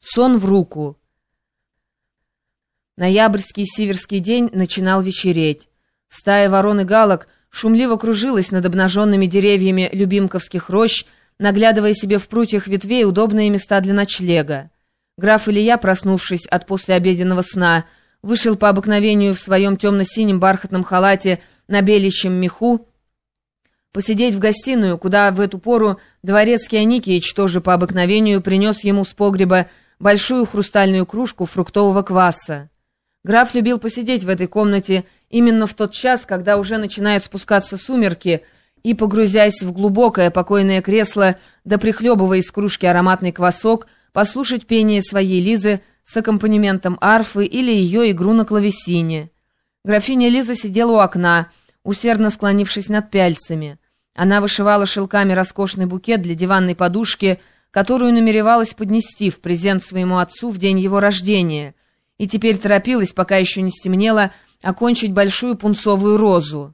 Сон в руку. Ноябрьский сиверский день начинал вечереть. Стая ворон и галок шумливо кружилась над обнаженными деревьями любимковских рощ, наглядывая себе в прутьях ветвей удобные места для ночлега. Граф Илья, проснувшись от послеобеденного сна, вышел по обыкновению в своем темно-синем бархатном халате на беличьем меху посидеть в гостиную, куда в эту пору дворецкий Аникеич тоже по обыкновению принес ему с погреба большую хрустальную кружку фруктового кваса. Граф любил посидеть в этой комнате именно в тот час, когда уже начинают спускаться сумерки, и, погрузясь в глубокое покойное кресло, да прихлебывая из кружки ароматный квасок, послушать пение своей Лизы с аккомпанементом арфы или ее игру на клавесине. Графиня Лиза сидела у окна, усердно склонившись над пяльцами. Она вышивала шелками роскошный букет для диванной подушки, которую намеревалась поднести в презент своему отцу в день его рождения, и теперь торопилась, пока еще не стемнело, окончить большую пунцовую розу.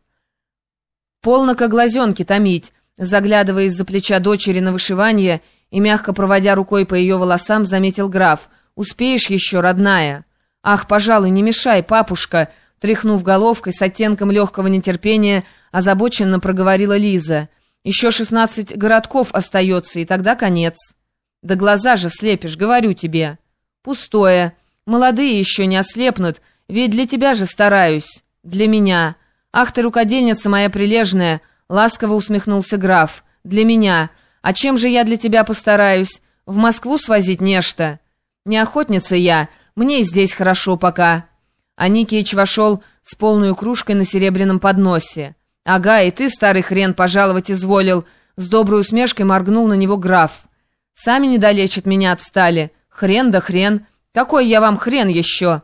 «Полно-ка глазенки томить», заглядывая из-за плеча дочери на вышивание и мягко проводя рукой по ее волосам, заметил граф. «Успеешь еще, родная?» «Ах, пожалуй, не мешай, папушка», тряхнув головкой с оттенком легкого нетерпения, озабоченно проговорила Лиза. «Еще 16 городков остается, и тогда конец». «Да глаза же слепишь, говорю тебе». «Пустое. Молодые еще не ослепнут, ведь для тебя же стараюсь. Для меня. Ах ты, рукодельница моя прилежная», ласково усмехнулся граф. «Для меня. А чем же я для тебя постараюсь? В Москву свозить нечто?» «Не охотница я, мне и здесь хорошо пока». Аникеич вошел с полной кружкой на серебряном подносе. «Ага, и ты, старый хрен, пожаловать изволил», с доброй усмешкой моргнул на него граф. «Сами недалече от меня отстали. Хрен да хрен. Какой я вам хрен еще?»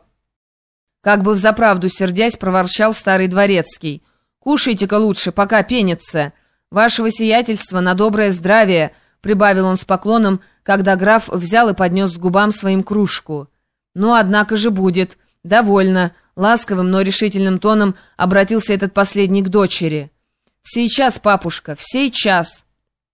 Как бы взаправду сердясь, проворчал старый дворецкий. «Кушайте-ка лучше, пока пенится. Вашего сиятельства на доброе здравие», прибавил он с поклоном, когда граф взял и поднес к губам своим кружку. «Ну, однако же будет. Довольно», ласковым, но решительным тоном обратился этот последний к дочери. «Сейчас, папушка, сейчас».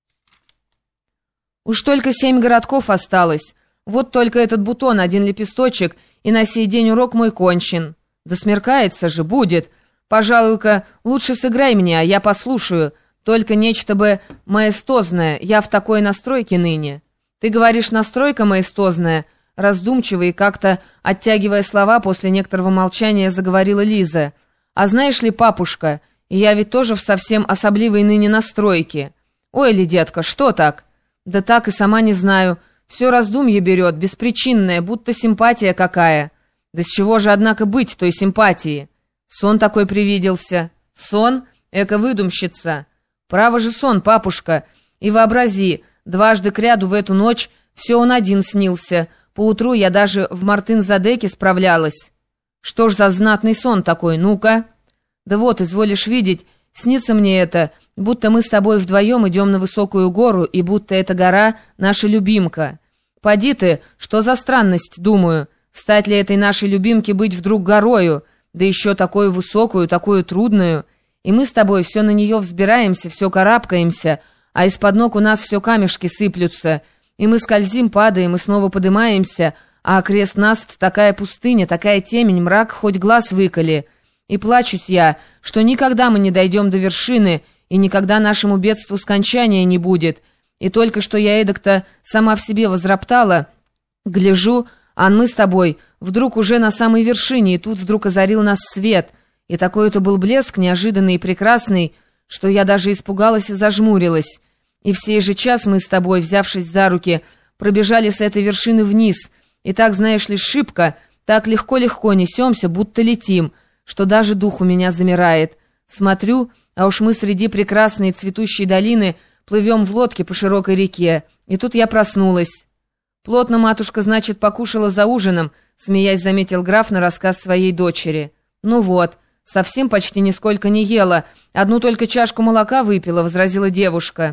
«Уж только 7 городков осталось. Вот только этот бутон, один лепесточек, и на сей день урок мой кончен. Да смеркается же, будет. Пожалуй-ка, лучше сыграй мне, а я послушаю. Только нечто бы маэстозное, я в такой настройке ныне». «Ты говоришь, настройка маэстозная?» Раздумчиво и как-то, оттягивая слова, после некоторого молчания заговорила Лиза. «А знаешь ли, папушка, я ведь тоже в совсем особливой ныне настройке». «Ой ли, детка, что так?» «Да так и сама не знаю. Все раздумье берет, беспричинное, будто симпатия какая». «Да с чего же, однако, быть той симпатии?» «Сон такой привиделся». «Сон? Эко-выдумщица». «Право же сон, папушка. И вообрази, дважды кряду в эту ночь все он один снился». Поутру я даже в Мартын-Задеке справлялась. Что ж за знатный сон такой, ну-ка? Да вот, изволишь видеть, снится мне это, будто мы с тобой вдвоем идем на высокую гору, и будто эта гора — наша любимка. Поди ты, что за странность, думаю, стать ли этой нашей любимке быть вдруг горою, да еще такую высокую, такую трудную, и мы с тобой все на нее взбираемся, все карабкаемся, а из-под ног у нас все камешки сыплются, и мы скользим, падаем и снова подымаемся, а окрест нас такая пустыня, такая темень, мрак, хоть глаз выколи. И плачусь я, что никогда мы не дойдем до вершины, и никогда нашему бедству скончания не будет. И только что я эдак-то сама в себе возроптала, гляжу, а мы с тобой вдруг уже на самой вершине, и тут вдруг озарил нас свет. И такой это был блеск неожиданный и прекрасный, что я даже испугалась и зажмурилась. И в сей же час мы с тобой, взявшись за руки, пробежали с этой вершины вниз, и так, знаешь ли, шибко, так легко-легко несемся, будто летим, что даже дух у меня замирает. Смотрю, а уж мы среди прекрасной цветущей долины плывем в лодке по широкой реке, и тут я проснулась. «Плотно матушка, значит, покушала за ужином», смеясь заметил граф на рассказ своей дочери. «Ну вот, совсем почти нисколько не ела, одну только чашку молока выпила», возразила девушка.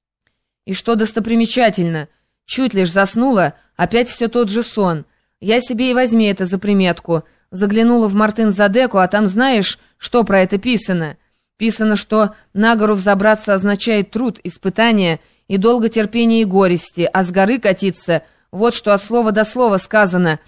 «И что достопримечательно, чуть лишь заснула, опять все тот же сон. Я себе и возьми это за приметку. Заглянула в Мартын-Задеку, а там знаешь, что про это писано? Писано, что на гору взобраться означает труд, испытание и долготерпение и горести, а с горы катиться Вот что от слова до слова сказано.